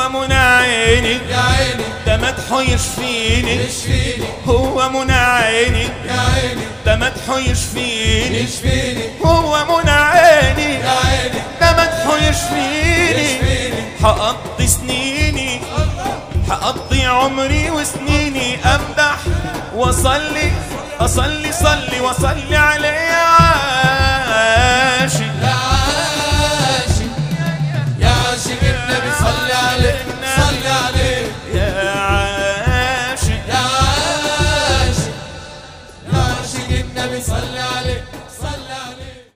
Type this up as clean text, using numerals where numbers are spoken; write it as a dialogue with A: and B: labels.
A: هو منى عيني
B: يا عيني
A: ده مدحه يشفيني
B: يشفيني
A: هو منى عيني
B: يا عيني
A: ده مدحه يشفيني
B: يشفيني
A: هو منى عيني
B: يا عيني
A: ده مدحه يشفيني
B: يشفيني
A: حقضي سنيني حقضي عمري وسنيني امدح واصلي صلي وصلي عليه يا عاشق.